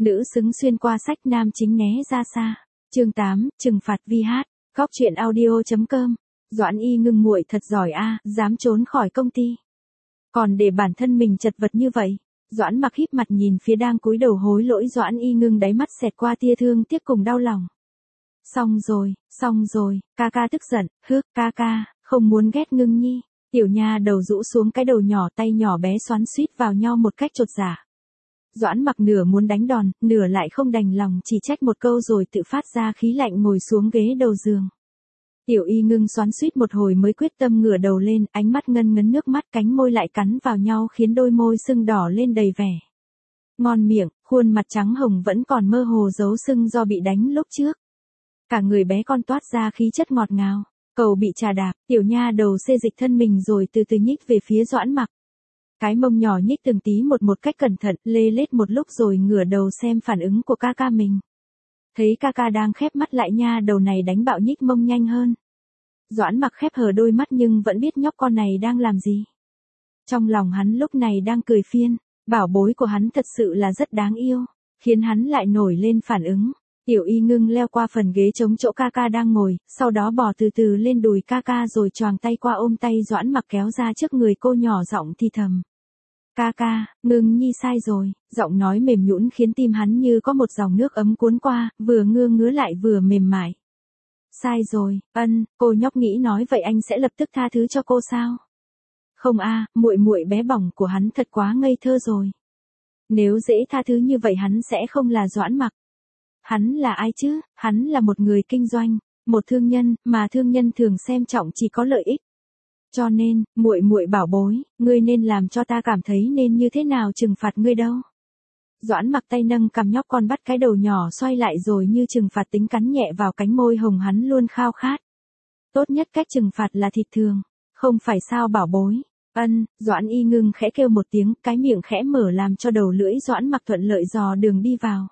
Nữ xứng xuyên qua sách, nam chính né ra xa. Chương 8, trừng phạt vi hát. Góc truyện audio.com. Doãn Y Ngưng muội thật giỏi a, dám trốn khỏi công ty. Còn để bản thân mình chật vật như vậy. Doãn Mặc híp mặt nhìn phía đang cúi đầu hối lỗi Doãn Y Ngưng, đáy mắt xẹt qua tia thương tiếc cùng đau lòng. Xong rồi, ca ca tức giận, ca, không muốn ghét Ngưng Nhi. Tiểu nha đầu rũ xuống cái đầu nhỏ, tay nhỏ bé xoắn xuýt vào nhau một cách chột dạ. Doãn Mặc nửa muốn đánh đòn, nửa lại không đành lòng, chỉ trách một câu rồi tự phát ra khí lạnh ngồi xuống ghế đầu giường. Tiểu Y Ngưng xoắn xuýt một hồi mới quyết tâm ngửa đầu lên, ánh mắt ngân ngấn nước mắt, cánh môi lại cắn vào nhau khiến đôi môi sưng đỏ lên đầy vẻ ngon miệng, khuôn mặt trắng hồng vẫn còn mơ hồ dấu sưng do bị đánh lúc trước. Cả người bé con toát ra khí chất ngọt ngào. Cầu bị trà đạp, tiểu nha đầu xê dịch thân mình rồi từ từ nhích về phía Doãn Mặc. Cái mông nhỏ nhích từng tí một cách cẩn thận, lê lết một lúc rồi ngửa đầu xem phản ứng của ca ca mình. Thấy ca ca đang khép mắt lại, nha đầu này đánh bạo nhích mông nhanh hơn. Doãn Mặc khép hờ đôi mắt nhưng vẫn biết nhóc con này đang làm gì. Trong lòng hắn lúc này đang cười phiên, bảo bối của hắn thật sự là rất đáng yêu, khiến hắn lại nổi lên phản ứng. Tiểu Y Ngưng leo qua phần ghế chống chỗ ca ca đang ngồi, sau đó bò từ từ lên đùi ca ca rồi choàng tay qua ôm tay Doãn Mặc kéo ra trước người cô, nhỏ giọng thì thầm. Ca, Ngưng Nhi sai rồi, giọng nói mềm nhũn khiến tim hắn như có một dòng nước ấm cuốn qua, vừa ngứa lại vừa mềm mại. Sai rồi, cô nhóc nghĩ nói vậy anh sẽ lập tức tha thứ cho cô sao? Không a, muội bé bỏng của hắn thật quá ngây thơ rồi. Nếu dễ tha thứ như vậy hắn sẽ không là Doãn Mặc. Hắn là ai chứ? Hắn là một người kinh doanh, một thương nhân, mà thương nhân thường xem trọng chỉ có lợi ích. Cho nên, muội bảo bối, ngươi nên làm cho ta cảm thấy nên như thế nào trừng phạt ngươi đâu. Doãn Mặc tay nâng cằm nhóc con, bắt cái đầu nhỏ xoay lại rồi như trừng phạt tính cắn nhẹ vào cánh môi hồng hắn luôn khao khát. Tốt nhất cách trừng phạt là thịt thường, không phải sao bảo bối? Doãn Y Ngưng khẽ kêu một tiếng, cái miệng khẽ mở làm cho đầu lưỡi Doãn Mặc thuận lợi dò đường đi vào.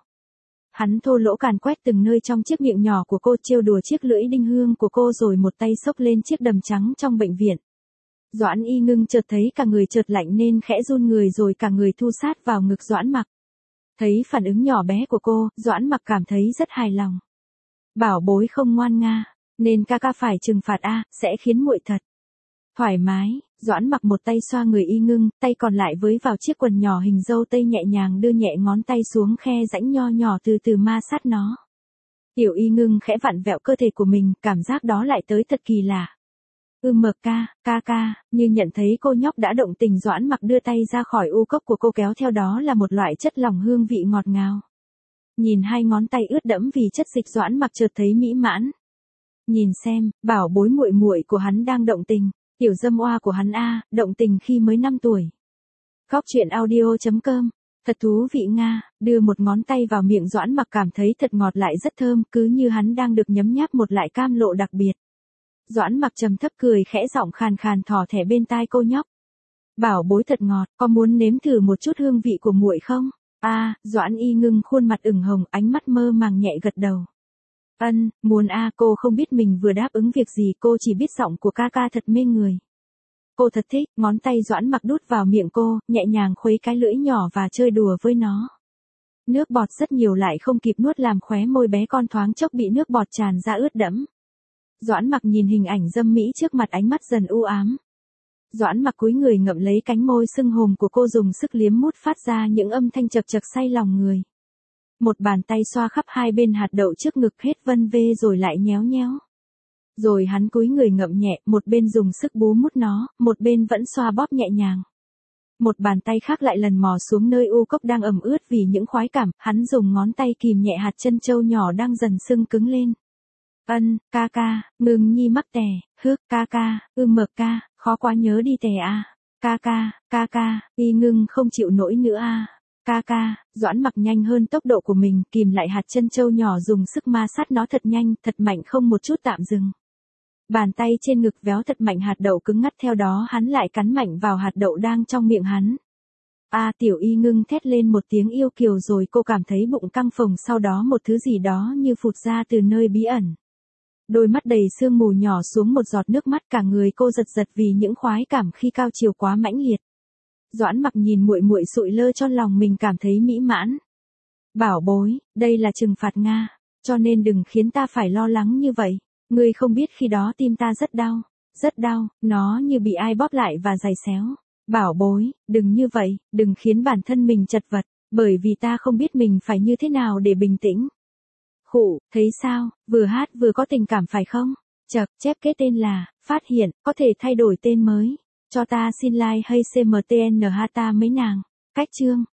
Hắn thô lỗ càn quét từng nơi trong chiếc miệng nhỏ của cô, trêu đùa chiếc lưỡi đinh hương của cô rồi một tay xốc lên chiếc đầm trắng trong bệnh viện. Doãn Y Ngưng chợt thấy cả người chợt lạnh nên khẽ run người rồi cả người thu sát vào ngực Doãn Mặc. Thấy phản ứng nhỏ bé của cô, Doãn Mặc cảm thấy rất hài lòng. Bảo bối không ngoan nga, nên ca phải trừng phạt sẽ khiến muội thật thoải mái. Doãn Mặc một tay xoa người Y Ngưng, tay còn lại với vào chiếc quần nhỏ hình dâu tây, nhẹ nhàng đưa nhẹ ngón tay xuống khe rãnh nho nhỏ từ từ ma sát nó. Tiểu Y Ngưng khẽ vặn vẹo cơ thể của mình, cảm giác đó lại tới thật kỳ lạ. Ca, như nhận thấy cô nhóc đã động tình, Doãn Mặc đưa tay ra khỏi u cốc của cô, kéo theo đó là một loại chất lỏng hương vị ngọt ngào. Nhìn hai ngón tay ướt đẫm vì chất dịch, Doãn Mặc chợt thấy mỹ mãn. Nhìn xem, bảo bối muội của hắn đang động tình. Tiểu dâm oa của hắn động tình khi mới 5 tuổi. Góc truyện audio.com. Thật thú vị nga, đưa một ngón tay vào miệng Doãn Mặc cảm thấy thật ngọt lại rất thơm, cứ như hắn đang được nhấm nháp một loại cam lộ đặc biệt. Doãn Mặc trầm thấp cười khẽ, giọng khàn khàn thỏ thẻ bên tai cô nhóc. Bảo bối thật ngọt, có muốn nếm thử một chút hương vị của muội không? Doãn Y Ngưng khuôn mặt ửng hồng, ánh mắt mơ màng nhẹ gật đầu. Muốn cô không biết mình vừa đáp ứng việc gì, cô chỉ biết giọng của ca thật mê người. Cô thật thích, ngón tay Doãn Mặc đút vào miệng cô, nhẹ nhàng khuấy cái lưỡi nhỏ và chơi đùa với nó. Nước bọt rất nhiều lại không kịp nuốt làm khóe môi bé con thoáng chốc bị nước bọt tràn ra ướt đẫm. Doãn Mặc nhìn hình ảnh dâm mỹ trước mặt, ánh mắt dần u ám. Doãn Mặc cúi người ngậm lấy cánh môi sưng hùm của cô, dùng sức liếm mút phát ra những âm thanh chập chập say lòng người. Một bàn tay xoa khắp hai bên hạt đậu trước ngực, hết vân vê rồi lại nhéo nhéo. Rồi hắn cúi người ngậm nhẹ, một bên dùng sức bú mút nó, một bên vẫn xoa bóp nhẹ nhàng. Một bàn tay khác lại lần mò xuống nơi u cốc đang ẩm ướt vì những khoái cảm, hắn dùng ngón tay kìm nhẹ hạt chân trâu nhỏ đang dần sưng cứng lên. Ca, Ngưng Nhi mắc tè, ca, khó quá nhớ đi tè ca, Y Ngưng không chịu nổi nữa ca, Doãn Mặc nhanh hơn tốc độ của mình, kìm lại hạt chân trâu nhỏ, dùng sức ma sát nó thật nhanh, thật mạnh, không một chút tạm dừng. Bàn tay trên ngực véo thật mạnh hạt đậu cứng ngắt, theo đó hắn lại cắn mạnh vào hạt đậu đang trong miệng hắn. Tiểu Y Ngưng thét lên một tiếng yêu kiều rồi cô cảm thấy bụng căng phồng, sau đó một thứ gì đó như phụt ra từ nơi bí ẩn. Đôi mắt đầy sương mù nhỏ xuống một giọt nước mắt, cả người cô giật vì những khoái cảm khi cao chiều quá mãnh liệt. Doãn Mặc nhìn muội sụi lơ cho lòng mình cảm thấy mỹ mãn. Bảo bối, đây là trừng phạt Nga, cho nên đừng khiến ta phải lo lắng như vậy. Ngươi không biết khi đó tim ta rất đau, nó như bị ai bóp lại và giày xéo. Bảo bối, đừng như vậy, đừng khiến bản thân mình chật vật, bởi vì ta không biết mình phải như thế nào để bình tĩnh. Khụ, thấy sao, vừa hát vừa có tình cảm phải không? Chậc, chép kết tên là, phát hiện, có thể thay đổi tên mới. Cho ta xin like hay CMTNH ta mấy nàng. Cách chương.